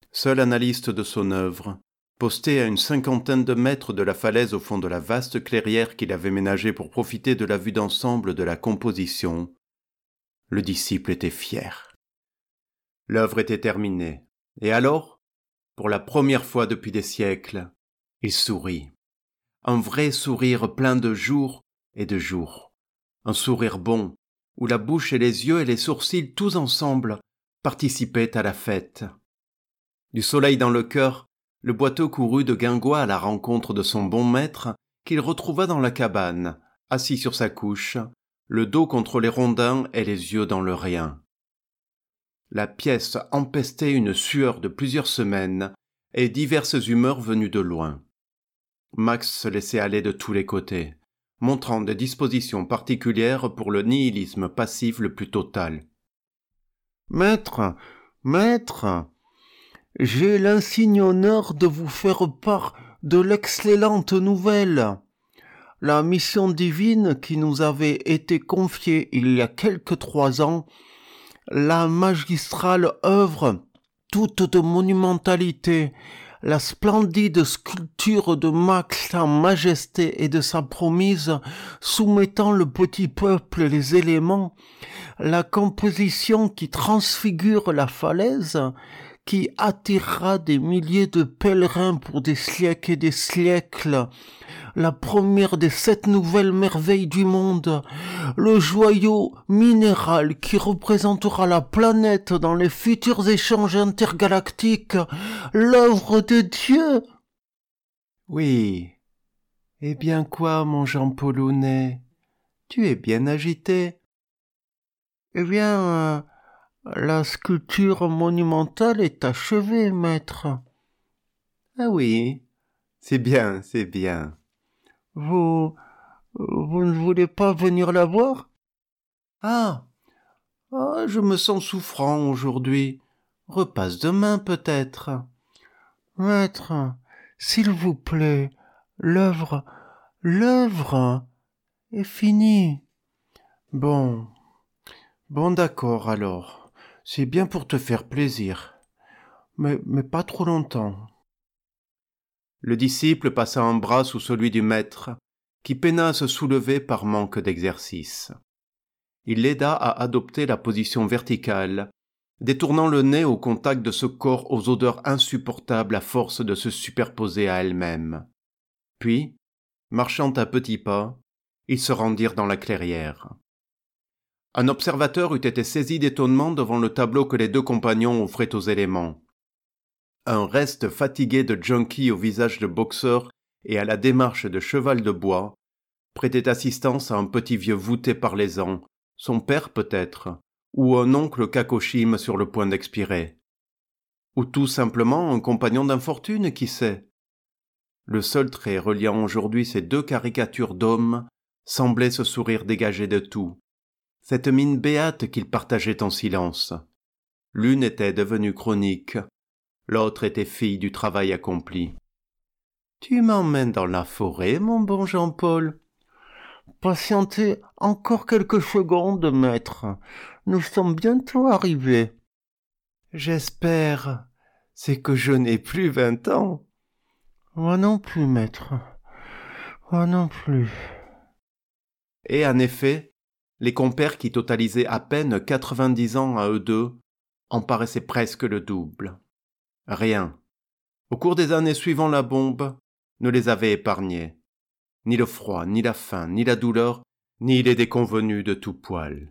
Seul analyste de son œuvre, posté à une 50aine de mètres de la falaise au fond de la vaste clairière qu'il avait ménagée pour profiter de la vue d'ensemble de la composition, le disciple était fier. L'œuvre était terminée, et alors, pour la première fois depuis des siècles, il sourit. Un vrai sourire plein de jours et de jours. Un sourire bon, où la bouche et les yeux et les sourcils tous ensemble participaient à la fête. Du soleil dans le cœur, le boiteux courut de guingois à la rencontre de son bon maître, qu'il retrouva dans la cabane, assis sur sa couche, le dos contre les rondins et les yeux dans le rien. La pièce empestait une sueur de plusieurs semaines et diverses humeurs venues de loin. Max se laissait aller de tous les côtés, montrant des dispositions particulières pour le nihilisme passif le plus total. « Maître, j'ai l'insigne honneur de vous faire part de l'excellente nouvelle. La mission divine qui nous avait été confiée il y a quelque 3 ans, la magistrale œuvre toute de monumentalité, la splendide sculpture de Max en majesté et de sa promise, soumettant le petit peuple les éléments, la composition qui transfigure la falaise, qui attirera des milliers de pèlerins pour des siècles et des siècles, la première des 7 nouvelles merveilles du monde, le joyau minéral qui représentera la planète dans les futurs échanges intergalactiques, l'œuvre de Dieu. » Oui. Eh bien quoi, mon Jean Paulownet? Tu es bien agité. Eh bien, la sculpture monumentale est achevée, maître. Ah oui, c'est bien, c'est bien. Vous ne voulez pas venir la voir? Ah, je me sens souffrant aujourd'hui. Repasse demain peut-être. Maître, s'il vous plaît, l'œuvre est finie. Bon d'accord alors. C'est bien pour te faire plaisir. Mais pas trop longtemps. Le disciple passa un bras sous celui du maître, qui peina à se soulever par manque d'exercice. Il l'aida à adopter la position verticale, détournant le nez au contact de ce corps aux odeurs insupportables à force de se superposer à elles-mêmes. Puis, marchant à petits pas, ils se rendirent dans la clairière. Un observateur eût été saisi d'étonnement devant le tableau que les 2 compagnons offraient aux éléments. Un reste fatigué de junkie au visage de boxeur et à la démarche de cheval de bois prêtait assistance à un petit vieux voûté par les ans, son père peut-être, ou un oncle cacochime sur le point d'expirer. Ou tout simplement un compagnon d'infortune, qui sait. Le seul trait reliant aujourd'hui ces 2 caricatures d'hommes semblait ce sourire dégagé de tout, cette mine béate qu'ils partageaient en silence. L'une était devenue chronique, l'autre était fille du travail accompli. « Tu m'emmènes dans la forêt, mon bon Jean-Paul ?»« Patientez encore quelques secondes, maître. Nous sommes bientôt arrivés. »« J'espère. C'est que je n'ai plus 20 ans. »« Moi non plus, maître. Moi non plus. » Et en effet, les compères qui totalisaient à peine 90 ans à eux deux en paraissaient presque le double. Rien, au cours des années suivant la bombe, ne les avait épargnés. Ni le froid, ni la faim, ni la douleur, ni les déconvenus de tout poil.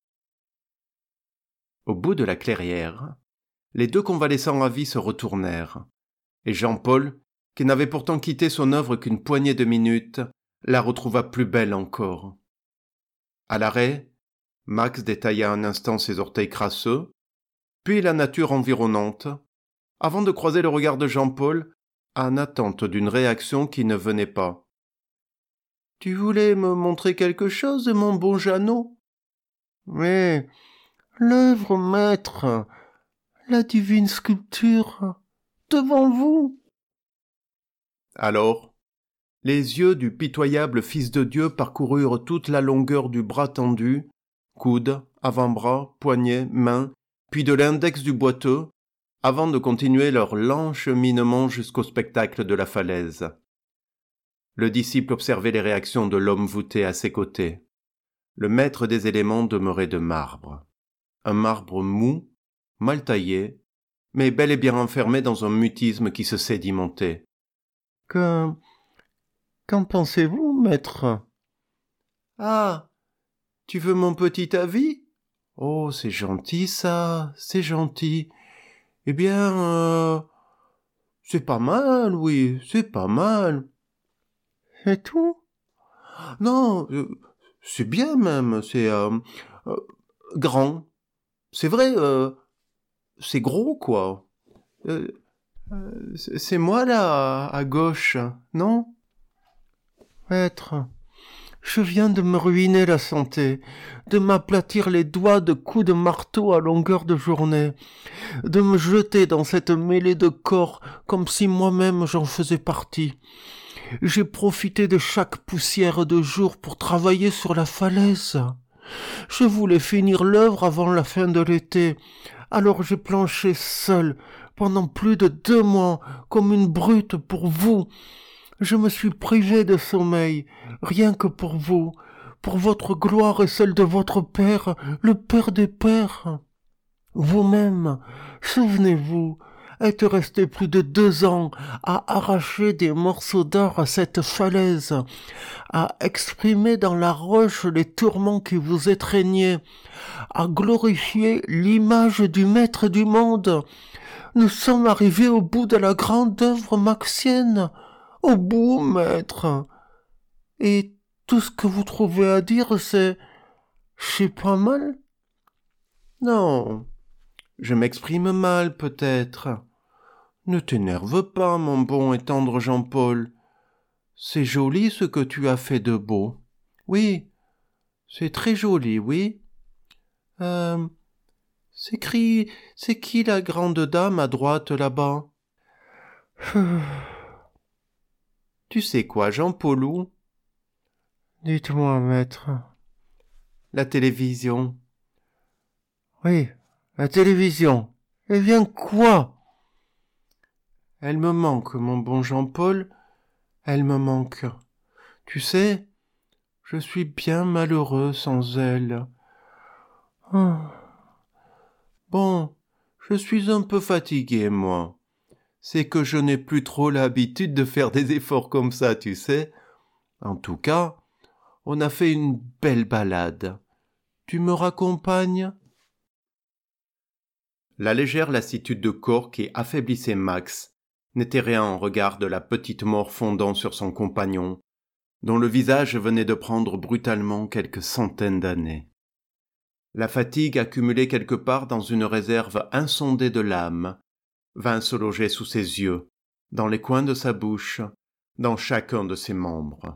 Au bout de la clairière, les 2 convalescents à vie se retournèrent, et Jean-Paul, qui n'avait pourtant quitté son œuvre qu'une poignée de minutes, la retrouva plus belle encore. À l'arrêt, Max détailla un instant ses orteils crasseux, puis la nature environnante, avant de croiser le regard de Jean-Paul, en attente d'une réaction qui ne venait pas. « Tu voulais me montrer quelque chose, mon bon Jeannot ?»« Mais l'œuvre, maître, la divine sculpture, devant vous. » Alors, les yeux du pitoyable Fils de Dieu parcoururent toute la longueur du bras tendu, coude, avant-bras, poignet, main, puis de l'index du boiteux, avant de continuer leur lent cheminement jusqu'au spectacle de la falaise. Le disciple observait les réactions de l'homme voûté à ses côtés. Le maître des éléments demeurait de marbre. Un marbre mou, mal taillé, mais bel et bien enfermé dans un mutisme qui se sédimentait. « Qu'en pensez-vous, maître ?»« Ah, tu veux mon petit avis ? Oh, c'est gentil ça, c'est gentil. Eh bien, c'est pas mal, oui, c'est pas mal. » « C'est tout ? » ?»« Non, c'est bien même, c'est grand. C'est vrai, c'est gros, quoi. C'est moi, là, à gauche, non ? Maître, je viens de me ruiner la santé, de m'aplatir les doigts de coups de marteau à longueur de journée, de me jeter dans cette mêlée de corps comme si moi-même j'en faisais partie. J'ai profité de chaque poussière de jour pour travailler sur la falaise. Je voulais finir l'œuvre avant la fin de l'été, alors j'ai planché seul pendant plus de 2 mois comme une brute pour vous. Je me suis privé de sommeil, rien que pour vous, pour votre gloire et celle de votre Père, le Père des Pères. Vous-même, souvenez-vous, êtes resté plus de 2 ans à arracher des morceaux d'or à cette falaise, à exprimer dans la roche les tourments qui vous étreignaient, à glorifier l'image du Maître du monde. Nous sommes arrivés au bout de la grande œuvre maxienne. Au bout, maître. Et tout ce que vous trouvez à dire, c'est « c'est pas mal ». Non, je m'exprime mal peut-être. Ne t'énerve pas, mon bon et tendre Jean-Paul. C'est joli ce que tu as fait de beau. Oui, c'est très joli, oui. C'est qui la grande dame à droite là-bas ? Tu sais quoi, Jean-Paulou ? Dites-moi, maître. La télévision. Oui, la télévision. Eh bien quoi ? Elle me manque, mon bon Jean-Paul. Elle me manque. Tu sais, je suis bien malheureux sans elle. Bon, je suis un peu fatigué, moi. C'est que je n'ai plus trop l'habitude de faire des efforts comme ça, tu sais. En tout cas, on a fait une belle balade. Tu me raccompagnes ? La légère lassitude de corps qui affaiblissait Max n'était rien en regard de la petite mort fondant sur son compagnon, dont le visage venait de prendre brutalement quelques centaines d'années. La fatigue accumulée quelque part dans une réserve insondée de l'âme vint se loger sous ses yeux, dans les coins de sa bouche, dans chacun de ses membres.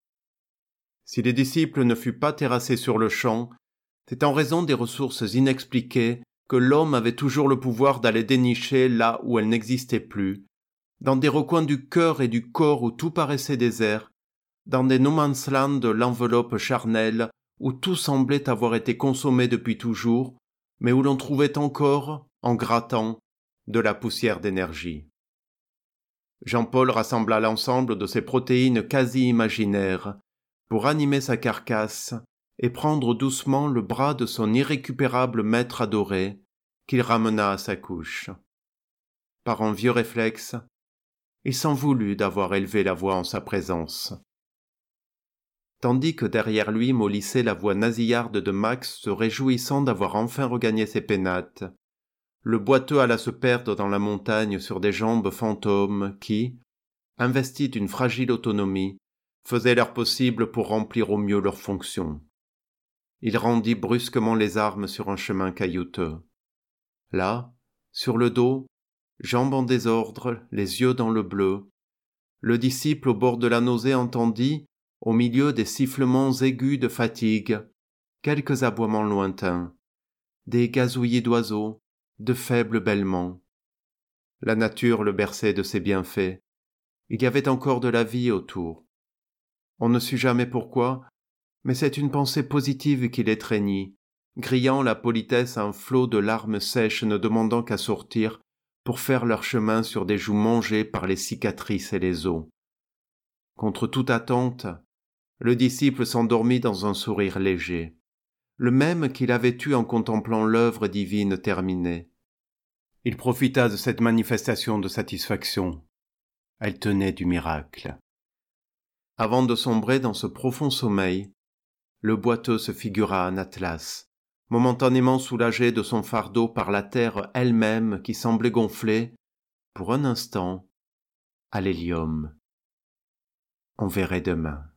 Si les disciples ne furent pas terrassés sur le champ, c'est en raison des ressources inexpliquées que l'homme avait toujours le pouvoir d'aller dénicher là où elles n'existaient plus, dans des recoins du cœur et du corps où tout paraissait désert, dans des no man's land de l'enveloppe charnelle où tout semblait avoir été consommé depuis toujours, mais où l'on trouvait encore, en grattant, de la poussière d'énergie. Jean-Paul rassembla l'ensemble de ses protéines quasi imaginaires pour animer sa carcasse et prendre doucement le bras de son irrécupérable maître adoré qu'il ramena à sa couche. Par un vieux réflexe, il s'en voulut d'avoir élevé la voix en sa présence. Tandis que derrière lui mollissait la voix nasillarde de Max se réjouissant d'avoir enfin regagné ses pénates, le boiteux alla se perdre dans la montagne sur des jambes fantômes qui, investis d'une fragile autonomie, faisaient leur possible pour remplir au mieux leurs fonctions. Il rendit brusquement les armes sur un chemin caillouteux. Là, sur le dos, jambes en désordre, les yeux dans le bleu, le disciple au bord de la nausée entendit, au milieu des sifflements aigus de fatigue, quelques aboiements lointains, des gazouillis d'oiseaux, de faibles bêlements. La nature le berçait de ses bienfaits. Il y avait encore de la vie autour. On ne sut jamais pourquoi, mais c'est une pensée positive qui l'étreignit, grillant la politesse un flot de larmes sèches ne demandant qu'à sortir pour faire leur chemin sur des joues mangées par les cicatrices et les os. Contre toute attente, le disciple s'endormit dans un sourire léger, le même qu'il avait eu en contemplant l'œuvre divine terminée. Il profita de cette manifestation de satisfaction. Elle tenait du miracle. Avant de sombrer dans ce profond sommeil, le boiteux se figura un Atlas, momentanément soulagé de son fardeau par la terre elle-même qui semblait gonfler, pour un instant, à l'hélium. On verrait demain.